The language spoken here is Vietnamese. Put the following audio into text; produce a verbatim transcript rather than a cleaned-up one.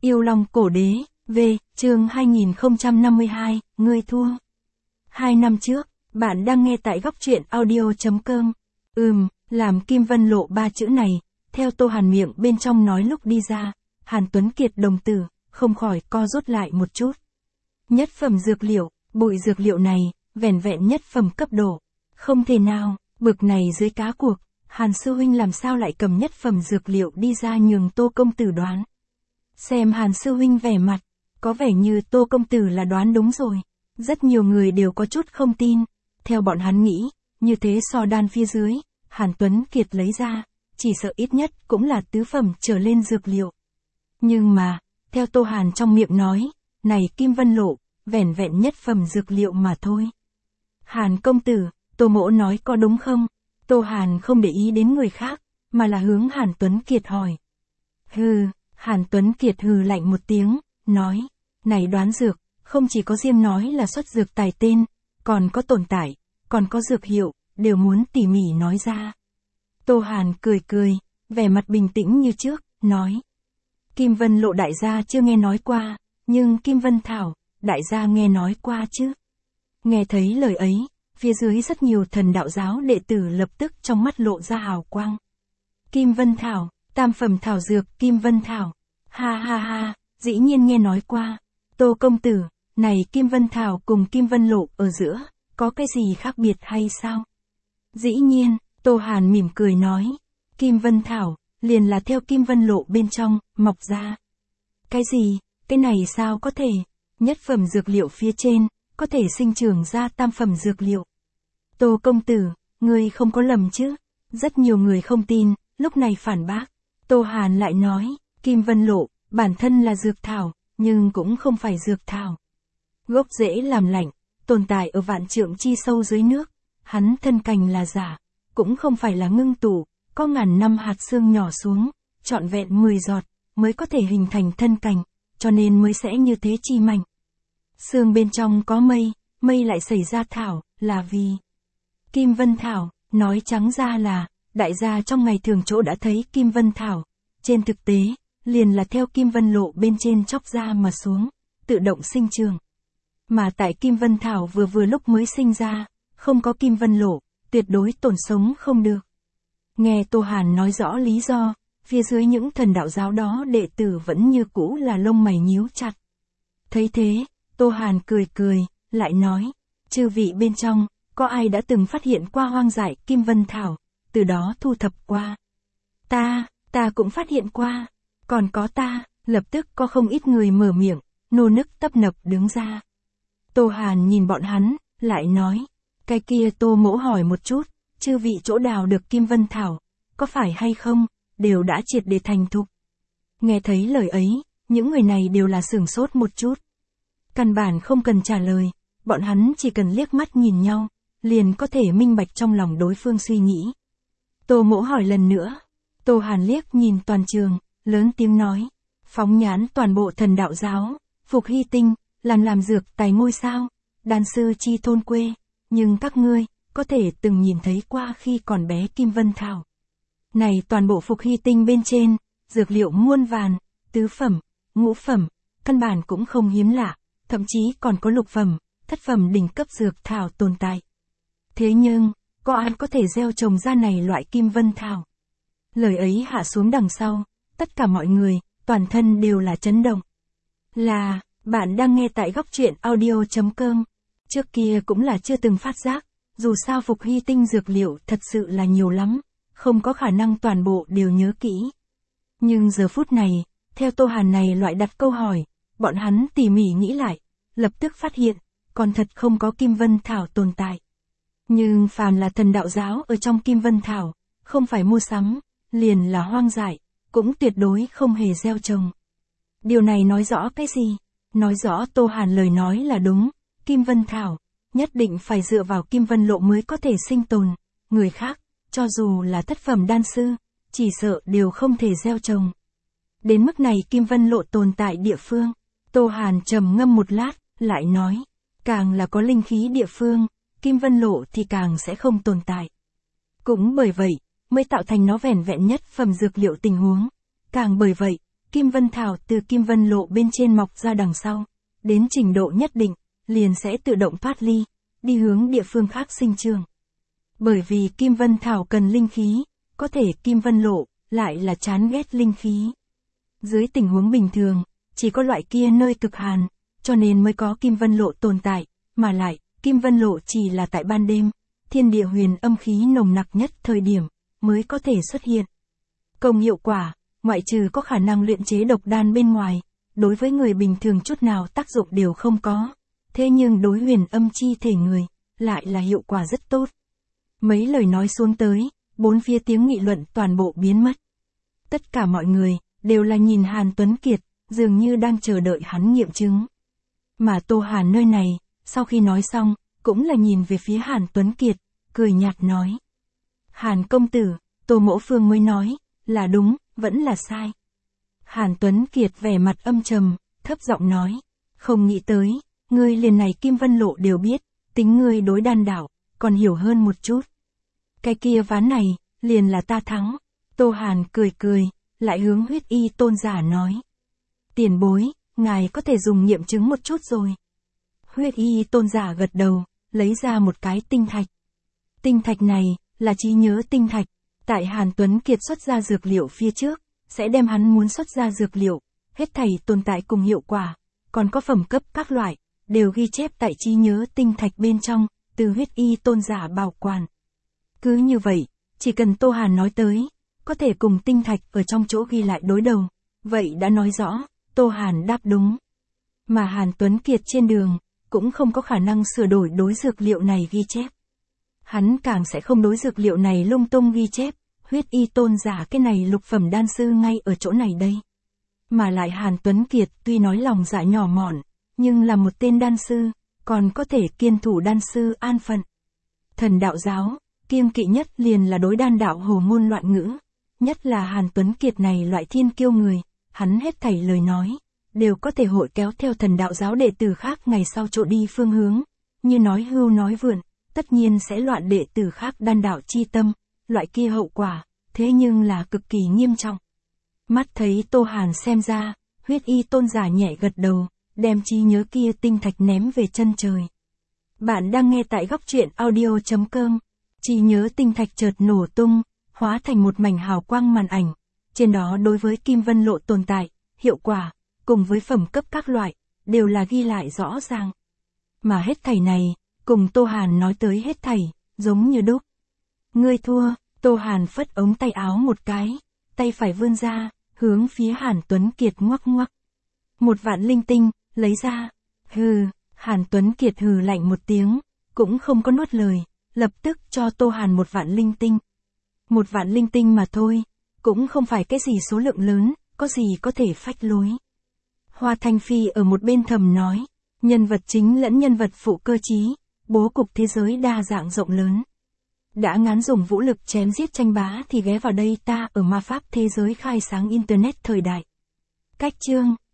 Yêu Long Cổ Đế, V, chương hai nghìn không trăm năm mươi hai, ngươi thua. Hai năm trước, bạn đang nghe tại góc truyện audio.com. Ừm, làm Kim Vân Lộ ba chữ này, theo Tô Hàn miệng bên trong nói lúc đi ra, Hàn Tuấn Kiệt đồng tử, không khỏi co rút lại một chút. Nhất phẩm dược liệu, bụi dược liệu này, vẻn vẹn nhất phẩm cấp độ. Không thể nào, bực này dưới cá cuộc, Hàn sư huynh làm sao lại cầm nhất phẩm dược liệu đi ra nhường Tô công tử đoán. Xem Hàn sư huynh vẻ mặt, có vẻ như Tô công tử là đoán đúng rồi. Rất nhiều người đều có chút không tin. Theo bọn hắn nghĩ, như thế so đan phía dưới, Hàn Tuấn Kiệt lấy ra, chỉ sợ ít nhất cũng là tứ phẩm trở lên dược liệu. Nhưng mà, theo Tô Hàn trong miệng nói, này Kim Vân Lộ, vẻn vẹn nhất phẩm dược liệu mà thôi. Hàn công tử, Tô mỗ nói có đúng không? Tô Hàn không để ý đến người khác, mà là hướng Hàn Tuấn Kiệt hỏi. Hừ, Hàn Tuấn Kiệt hừ lạnh một tiếng, nói, này đoán dược, không chỉ có riêng nói là xuất dược tài tên, còn có tồn tại, còn có dược hiệu, đều muốn tỉ mỉ nói ra. Tô Hàn cười cười, vẻ mặt bình tĩnh như trước, nói. Kim Vân Lộ đại gia chưa nghe nói qua, nhưng Kim Vân Thảo, đại gia nghe nói qua chứ. Nghe thấy lời ấy, phía dưới rất nhiều thần đạo giáo đệ tử lập tức trong mắt lộ ra hào quang. Kim Vân Thảo, tam phẩm thảo dược Kim Vân Thảo. Ha ha ha, dĩ nhiên nghe nói qua. Tô công tử, này Kim Vân Thảo cùng Kim Vân Lộ ở giữa, có cái gì khác biệt hay sao? Dĩ nhiên, Tô Hàn mỉm cười nói. Kim Vân Thảo, liền là theo Kim Vân Lộ bên trong, mọc ra. Cái gì, cái này sao có thể? Nhất phẩm dược liệu phía trên, có thể sinh trưởng ra tam phẩm dược liệu. Tô công tử, ngươi không có lầm chứ? Rất nhiều người không tin, lúc này phản bác. Tô Hàn lại nói, Kim Vân Lộ, bản thân là dược thảo, nhưng cũng không phải dược thảo. Gốc rễ làm lạnh, tồn tại ở vạn trượng chi sâu dưới nước. Hắn thân cành là giả, cũng không phải là ngưng tụ, có ngàn năm hạt xương nhỏ xuống, trọn vẹn mười giọt, mới có thể hình thành thân cành, cho nên mới sẽ như thế chi mạnh. Xương bên trong có mây, mây lại xảy ra thảo, là vì Kim Vân Thảo, nói trắng ra là, đại gia trong ngày thường chỗ đã thấy Kim Vân Thảo, trên thực tế, liền là theo Kim Vân Lộ bên trên chóc ra mà xuống, tự động sinh trưởng. Mà tại Kim Vân Thảo vừa vừa lúc mới sinh ra, không có Kim Vân Lộ, tuyệt đối tồn sống không được. Nghe Tô Hàn nói rõ lý do, phía dưới những thần đạo giáo đó đệ tử vẫn như cũ là lông mày nhíu chặt. Thấy thế, Tô Hàn cười cười, lại nói, chư vị bên trong, có ai đã từng phát hiện qua hoang dại Kim Vân Thảo, từ đó thu thập qua? Ta, ta cũng phát hiện qua, còn có ta, lập tức có không ít người mở miệng, nô nức tấp nập đứng ra. Tô Hàn nhìn bọn hắn, lại nói, cái kia Tô mỗ hỏi một chút, chư vị chỗ đào được Kim Vân Thảo, có phải hay không, đều đã triệt để thành thục. Nghe thấy lời ấy, những người này đều là sửng sốt một chút. Căn bản không cần trả lời, bọn hắn chỉ cần liếc mắt nhìn nhau, liền có thể minh bạch trong lòng đối phương suy nghĩ. Tô mỗ hỏi lần nữa. Tô Hàn liếc nhìn toàn trường, lớn tiếng nói, phóng nhãn toàn bộ thần đạo giáo, Phục Hy Tinh, làm làm dược tài ngôi sao, đan sư chi thôn quê, nhưng các ngươi, có thể từng nhìn thấy qua khi còn bé Kim Vân Thảo. Này toàn bộ Phục Hy Tinh bên trên, dược liệu muôn vàn, tứ phẩm, ngũ phẩm, căn bản cũng không hiếm lạ, thậm chí còn có lục phẩm, thất phẩm đỉnh cấp dược thảo tồn tại. Thế nhưng, có ai có thể gieo trồng ra này loại Kim Vân Thảo? Lời ấy hạ xuống đằng sau, tất cả mọi người, toàn thân đều là chấn động. Là, bạn đang nghe tại góc truyện audio.com. Trước kia cũng là chưa từng phát giác, dù sao Phục Hy Tinh dược liệu thật sự là nhiều lắm, không có khả năng toàn bộ đều nhớ kỹ. Nhưng giờ phút này, theo Tô Hàn này loại đặt câu hỏi, bọn hắn tỉ mỉ nghĩ lại, lập tức phát hiện, còn thật không có Kim Vân Thảo tồn tại. Nhưng phàm là thần đạo giáo ở trong Kim Vân Thảo, không phải mua sắm, liền là hoang dại, cũng tuyệt đối không hề gieo trồng. Điều này nói rõ cái gì? Nói rõ Tô Hàn lời nói là đúng, Kim Vân Thảo, nhất định phải dựa vào Kim Vân Lộ mới có thể sinh tồn, người khác, cho dù là thất phẩm đan sư, chỉ sợ đều không thể gieo trồng. Đến mức này Kim Vân Lộ tồn tại địa phương, Tô Hàn trầm ngâm một lát, lại nói, càng là có linh khí địa phương, Kim Vân Lộ thì càng sẽ không tồn tại. Cũng bởi vậy, mới tạo thành nó vẻn vẹn nhất phẩm dược liệu tình huống. Càng bởi vậy, Kim Vân Thảo từ Kim Vân Lộ bên trên mọc ra đằng sau, đến trình độ nhất định, liền sẽ tự động thoát ly, đi hướng địa phương khác sinh trưởng. Bởi vì Kim Vân Thảo cần linh khí, có thể Kim Vân Lộ lại là chán ghét linh khí. Dưới tình huống bình thường, chỉ có loại kia nơi cực hàn, cho nên mới có Kim Vân Lộ tồn tại, mà lại, Kim Vân Lộ chỉ là tại ban đêm, thiên địa huyền âm khí nồng nặc nhất thời điểm, mới có thể xuất hiện. Công hiệu quả, ngoại trừ có khả năng luyện chế độc đan bên ngoài, đối với người bình thường chút nào tác dụng đều không có. Thế nhưng đối huyền âm chi thể người, lại là hiệu quả rất tốt. Mấy lời nói xuống tới, bốn phía tiếng nghị luận toàn bộ biến mất. Tất cả mọi người, đều là nhìn Hàn Tuấn Kiệt, dường như đang chờ đợi hắn nghiệm chứng. Mà Tô Hàn nơi này, sau khi nói xong, cũng là nhìn về phía Hàn Tuấn Kiệt, cười nhạt nói. Hàn công tử, Tô Mỗ Phương mới nói, là đúng, vẫn là sai. Hàn Tuấn Kiệt vẻ mặt âm trầm, thấp giọng nói, không nghĩ tới, ngươi liền này Kim Vân Lộ đều biết, tính ngươi đối đan đạo, còn hiểu hơn một chút. Cái kia ván này, liền là ta thắng. Tô Hàn cười cười, lại hướng Huyết Y Tôn giả nói. Tiền bối, ngài có thể dùng nghiệm chứng một chút rồi. Huyết Y Tôn giả gật đầu, lấy ra một cái tinh thạch. Tinh thạch này, là trí nhớ tinh thạch, tại Hàn Tuấn Kiệt xuất ra dược liệu phía trước, sẽ đem hắn muốn xuất ra dược liệu, hết thảy tồn tại cùng hiệu quả, còn có phẩm cấp các loại, đều ghi chép tại trí nhớ tinh thạch bên trong, từ Huyết Y Tôn giả bảo quản. Cứ như vậy, chỉ cần Tô Hàn nói tới, có thể cùng tinh thạch ở trong chỗ ghi lại đối đầu, vậy đã nói rõ, Tô Hàn đáp đúng. Mà Hàn Tuấn Kiệt trên đường, cũng không có khả năng sửa đổi đối dược liệu này ghi chép. Hắn càng sẽ không đối dược liệu này lung tung ghi chép, Huyết Y Tôn giả cái này lục phẩm đan sư ngay ở chỗ này đây. Mà lại Hàn Tuấn Kiệt tuy nói lòng dạ nhỏ mọn, nhưng là một tên đan sư, còn có thể kiên thủ đan sư an phận. Thần đạo giáo, kiêng kỵ nhất liền là đối đan đạo hồ ngôn loạn ngữ, nhất là Hàn Tuấn Kiệt này loại thiên kiêu người, hắn hết thảy lời nói, đều có thể hội kéo theo thần đạo giáo đệ tử khác ngày sau chỗ đi phương hướng, như nói hưu nói vượn, tất nhiên sẽ loạn đệ tử khác đan đạo chi tâm, loại kia hậu quả, thế nhưng là cực kỳ nghiêm trọng. Mắt thấy Tô Hàn xem ra, Huyết Y Tôn giả nhẹ gật đầu, đem trí nhớ kia tinh thạch ném về chân trời. Bạn đang nghe tại góc truyện audio chấm com. Trí nhớ tinh thạch chợt nổ tung, hóa thành một mảnh hào quang màn ảnh. Trên đó đối với Kim Vân Lộ tồn tại, hiệu quả, cùng với phẩm cấp các loại, đều là ghi lại rõ ràng. Mà hết thảy này, cùng Tô Hàn nói tới hết thảy, giống như đúc. Ngươi thua, Tô Hàn phất ống tay áo một cái, tay phải vươn ra, hướng phía Hàn Tuấn Kiệt ngoắc ngoắc. Một vạn linh tinh, lấy ra. Hừ, Hàn Tuấn Kiệt hừ lạnh một tiếng, cũng không có nuốt lời, lập tức cho Tô Hàn một vạn linh tinh. Một vạn linh tinh mà thôi, cũng không phải cái gì số lượng lớn, có gì có thể phách lối. Hoa Thanh Phi ở một bên thầm nói, nhân vật chính lẫn nhân vật phụ cơ trí, bố cục thế giới đa dạng rộng lớn. Đã ngán dùng vũ lực chém giết tranh bá thì ghé vào đây ta ở ma pháp thế giới khai sáng internet thời đại. Cách chương